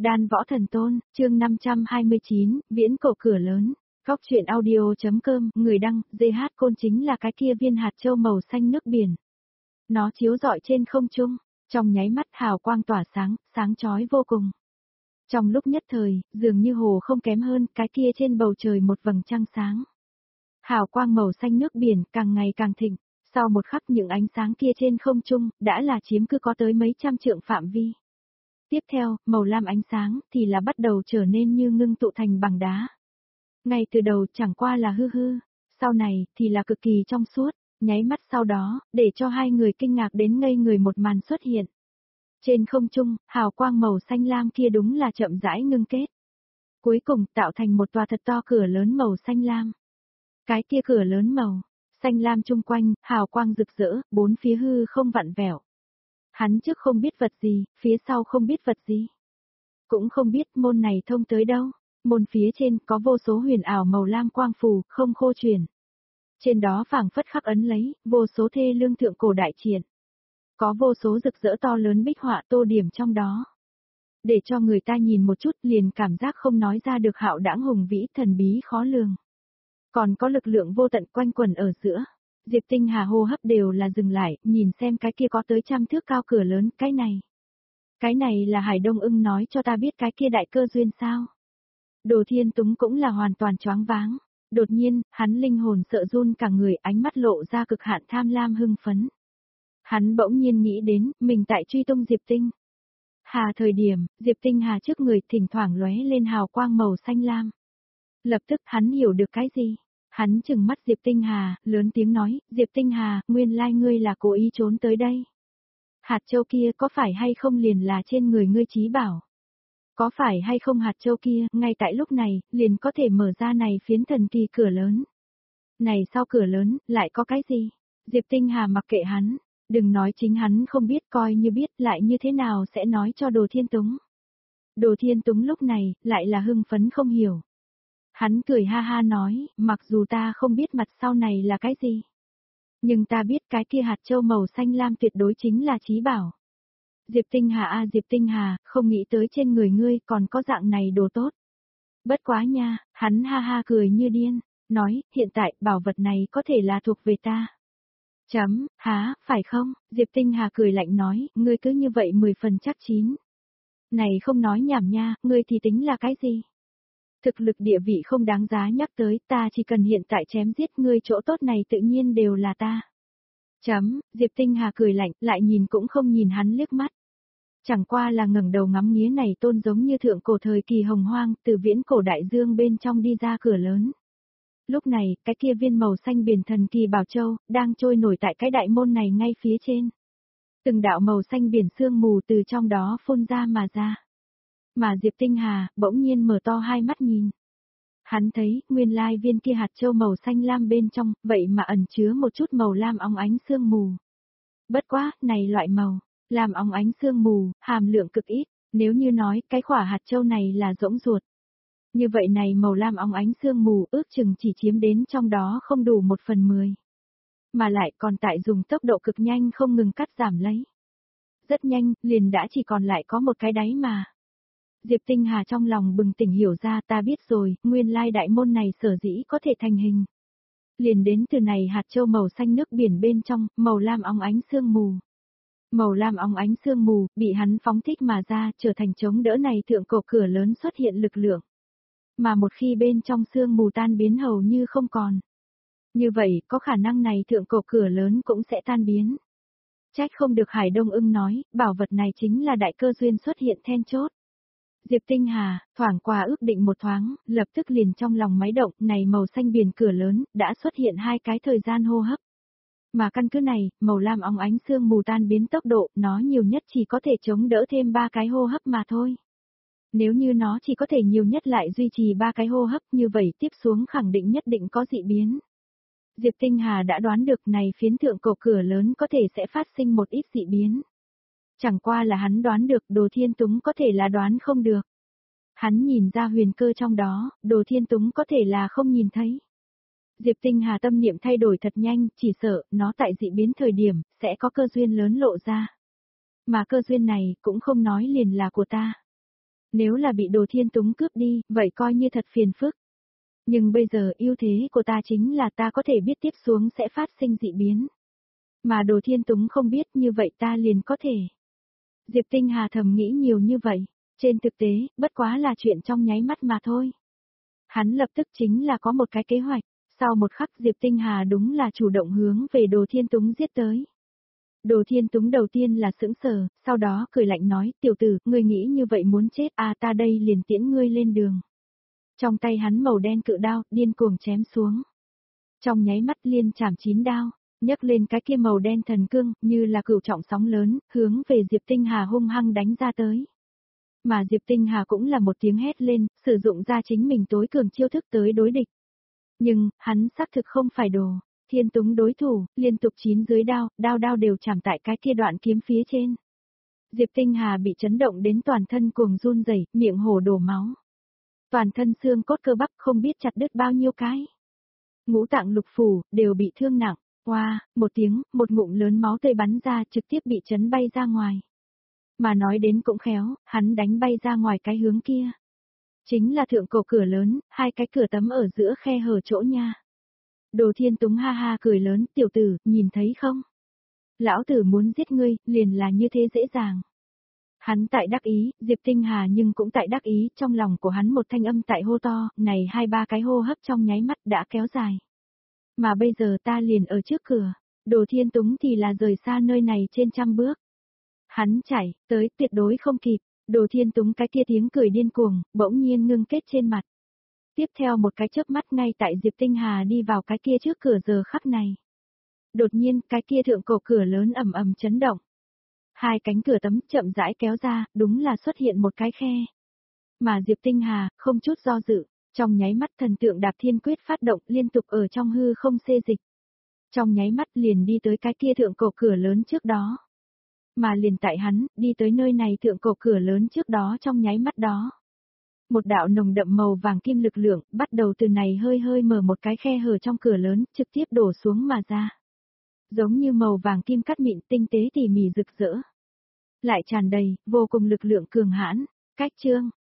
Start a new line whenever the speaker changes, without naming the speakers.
Đan Võ Thần Tôn, chương 529, viễn cổ cửa lớn. Góc truyện audio.com, người đăng, GH Côn chính là cái kia viên hạt châu màu xanh nước biển. Nó chiếu rọi trên không trung, trong nháy mắt hào quang tỏa sáng, sáng chói vô cùng. Trong lúc nhất thời, dường như hồ không kém hơn cái kia trên bầu trời một vầng trăng sáng. Hào quang màu xanh nước biển càng ngày càng thịnh, sau một khắc những ánh sáng kia trên không trung đã là chiếm cứ có tới mấy trăm trượng phạm vi. Tiếp theo, màu lam ánh sáng thì là bắt đầu trở nên như ngưng tụ thành bằng đá. Ngay từ đầu chẳng qua là hư hư, sau này thì là cực kỳ trong suốt, nháy mắt sau đó, để cho hai người kinh ngạc đến ngây người một màn xuất hiện. Trên không trung, hào quang màu xanh lam kia đúng là chậm rãi ngưng kết. Cuối cùng tạo thành một tòa thật to cửa lớn màu xanh lam. Cái kia cửa lớn màu xanh lam chung quanh, hào quang rực rỡ, bốn phía hư không vặn vẹo. Hắn trước không biết vật gì, phía sau không biết vật gì. Cũng không biết môn này thông tới đâu, môn phía trên có vô số huyền ảo màu lam quang phù, không khô chuyển. Trên đó phảng phất khắc ấn lấy, vô số thê lương thượng cổ đại triện. Có vô số rực rỡ to lớn bích họa tô điểm trong đó. Để cho người ta nhìn một chút liền cảm giác không nói ra được hạo đãng hùng vĩ thần bí khó lường. Còn có lực lượng vô tận quanh quẩn ở giữa. Diệp Tinh Hà hô hấp đều là dừng lại, nhìn xem cái kia có tới trăm thước cao cửa lớn, cái này. Cái này là Hải Đông Ưng nói cho ta biết cái kia đại cơ duyên sao. Đồ Thiên Túng cũng là hoàn toàn choáng váng. Đột nhiên, hắn linh hồn sợ run cả người, ánh mắt lộ ra cực hạn tham lam hưng phấn. Hắn bỗng nhiên nghĩ đến, mình tại truy tung Diệp Tinh Hà thời điểm, Diệp Tinh Hà trước người thỉnh thoảng lóe lên hào quang màu xanh lam. Lập tức hắn hiểu được cái gì. Hắn trừng mắt Diệp Tinh Hà, lớn tiếng nói, Diệp Tinh Hà, nguyên lai ngươi là cố ý trốn tới đây. Hạt châu kia có phải hay không liền là trên người ngươi chí bảo? Có phải hay không hạt châu kia, ngay tại lúc này, liền có thể mở ra này phiến thần kỳ cửa lớn. Này sau cửa lớn, lại có cái gì? Diệp Tinh Hà mặc kệ hắn, đừng nói chính hắn không biết coi như biết lại như thế nào sẽ nói cho Đồ Thiên Túng. Đồ Thiên Túng lúc này, lại là hưng phấn không hiểu. Hắn cười ha ha nói, mặc dù ta không biết mặt sau này là cái gì. Nhưng ta biết cái kia hạt châu màu xanh lam tuyệt đối chính là chí bảo. Diệp Tinh Hà a Diệp Tinh Hà, không nghĩ tới trên người ngươi còn có dạng này đồ tốt. Bất quá nha, hắn ha ha cười như điên, nói, hiện tại bảo vật này có thể là thuộc về ta. Há, phải không? Diệp Tinh Hà cười lạnh nói, ngươi cứ như vậy 10 phần chắc chín. Này không nói nhảm nha, ngươi thì tính là cái gì? Thực lực địa vị không đáng giá nhắc tới, ta chỉ cần hiện tại chém giết ngươi chỗ tốt này tự nhiên đều là ta. Diệp Tinh Hà cười lạnh, lại nhìn cũng không nhìn hắn liếc mắt. Chẳng qua là ngẩng đầu ngắm nghía này tôn giống như thượng cổ thời kỳ hồng hoang, từ viễn cổ đại dương bên trong đi ra cửa lớn. Lúc này, cái kia viên màu xanh biển thần kỳ bảo châu, đang trôi nổi tại cái đại môn này ngay phía trên. Từng đạo màu xanh biển sương mù từ trong đó phun ra mà ra. Mà Diệp Tinh Hà, bỗng nhiên mở to hai mắt nhìn. Hắn thấy, nguyên lai viên kia hạt châu màu xanh lam bên trong, vậy mà ẩn chứa một chút màu lam óng ánh sương mù. Bất quá, này loại màu, lam óng ánh sương mù, hàm lượng cực ít, nếu như nói cái quả hạt châu này là rỗng ruột. Như vậy này màu lam óng ánh sương mù ước chừng chỉ chiếm đến trong đó không đủ 1/10. Mà lại còn tại dùng tốc độ cực nhanh không ngừng cắt giảm lấy. Rất nhanh, liền đã chỉ còn lại có một cái đáy mà. Diệp Tinh Hà trong lòng bừng tỉnh hiểu ra ta biết rồi, nguyên lai đại môn này sở dĩ có thể thành hình. Liền đến từ này hạt châu màu xanh nước biển bên trong, màu lam óng ánh sương mù. Màu lam óng ánh sương mù, bị hắn phóng thích mà ra, trở thành chống đỡ này thượng cổ cửa lớn xuất hiện lực lượng. Mà một khi bên trong sương mù tan biến hầu như không còn. Như vậy, có khả năng này thượng cổ cửa lớn cũng sẽ tan biến. Trách không được Hải Đông Ưng nói, bảo vật này chính là đại cơ duyên xuất hiện then chốt. Diệp Tinh Hà, thoảng qua ước định một thoáng, lập tức liền trong lòng máy động, này màu xanh biển cửa lớn, đã xuất hiện hai cái thời gian hô hấp. Mà căn cứ này, màu lam óng ánh sương mù tan biến tốc độ, nó nhiều nhất chỉ có thể chống đỡ thêm 3 cái hô hấp mà thôi. Nếu như nó chỉ có thể nhiều nhất lại duy trì 3 cái hô hấp như vậy tiếp xuống khẳng định nhất định có dị biến. Diệp Tinh Hà đã đoán được này phiến thượng cổ cửa lớn có thể sẽ phát sinh một ít dị biến. Chẳng qua là hắn đoán được Đồ Thiên Túng có thể là đoán không được. Hắn nhìn ra huyền cơ trong đó, Đồ Thiên Túng có thể là không nhìn thấy. Diệp Tinh Hà tâm niệm thay đổi thật nhanh, chỉ sợ nó tại dị biến thời điểm sẽ có cơ duyên lớn lộ ra. Mà cơ duyên này cũng không nói liền là của ta. Nếu là bị Đồ Thiên Túng cướp đi, vậy coi như thật phiền phức. Nhưng bây giờ ưu thế của ta chính là ta có thể biết tiếp xuống sẽ phát sinh dị biến. Mà Đồ Thiên Túng không biết, như vậy ta liền có thể. Diệp Tinh Hà thầm nghĩ nhiều như vậy, trên thực tế, bất quá là chuyện trong nháy mắt mà thôi. Hắn lập tức chính là có một cái kế hoạch, sau một khắc Diệp Tinh Hà đúng là chủ động hướng về Đồ Thiên Túng giết tới. Đồ Thiên Túng đầu tiên là sững sờ, sau đó cười lạnh nói, tiểu tử, ngươi nghĩ như vậy muốn chết à, ta đây liền tiễn ngươi lên đường. Trong tay hắn màu đen cự đao, điên cuồng chém xuống. Trong nháy mắt liên chảm 9 đao, nhấc lên cái kia màu đen thần cương, như là cửu trọng sóng lớn, hướng về Diệp Tinh Hà hung hăng đánh ra tới. Mà Diệp Tinh Hà cũng là một tiếng hét lên, sử dụng ra chính mình tối cường chiêu thức tới đối địch. Nhưng, hắn xác thực không phải Đồ Thiên Túng đối thủ, liên tục 9 dưới đao, đao đều chạm tại cái kia đoạn kiếm phía trên. Diệp Tinh Hà bị chấn động đến toàn thân cuồng run rẩy, miệng hổ đổ máu. Toàn thân xương cốt cơ bắp không biết chặt đứt bao nhiêu cái. Ngũ tạng lục phủ, đều bị thương nặng. Qua, một tiếng, một ngụm lớn máu tươi bắn ra trực tiếp bị chấn bay ra ngoài. Mà nói đến cũng khéo, hắn đánh bay ra ngoài cái hướng kia. Chính là thượng cổ cửa lớn, hai cái cửa tấm ở giữa khe hở chỗ nha. Đồ Thiên Túng ha ha cười lớn, tiểu tử, nhìn thấy không? Lão tử muốn giết ngươi, liền là như thế dễ dàng. Hắn tại đắc ý, Diệp Tinh Hà nhưng cũng tại đắc ý, trong lòng của hắn một thanh âm tại hô to, này 2-3 cái hô hấp trong nháy mắt đã kéo dài. Mà bây giờ ta liền ở trước cửa, Đồ Thiên Túng thì là rời xa nơi này trên trăm bước. Hắn chạy, tới tuyệt đối không kịp, Đồ Thiên Túng cái kia tiếng cười điên cuồng, bỗng nhiên ngưng kết trên mặt. Tiếp theo một cái chớp mắt ngay tại Diệp Tinh Hà đi vào cái kia trước cửa giờ khắc này. Đột nhiên, cái kia thượng cổ cửa lớn ầm ầm chấn động. Hai cánh cửa tấm chậm rãi kéo ra, đúng là xuất hiện một cái khe. Mà Diệp Tinh Hà, không chút do dự, trong nháy mắt thần tượng Đạp Thiên Quyết phát động liên tục ở trong hư không xê dịch. Trong nháy mắt liền đi tới cái kia thượng cổ cửa lớn trước đó. Mà liền tại hắn, đi tới nơi này thượng cổ cửa lớn trước đó trong nháy mắt đó. Một đạo nồng đậm màu vàng kim lực lượng, bắt đầu từ này hơi hơi mở một cái khe hở trong cửa lớn, trực tiếp đổ xuống mà ra. Giống như màu vàng kim cắt mịn tinh tế tỉ mỉ rực rỡ. Lại tràn đầy, vô cùng lực lượng cường hãn. Cách chương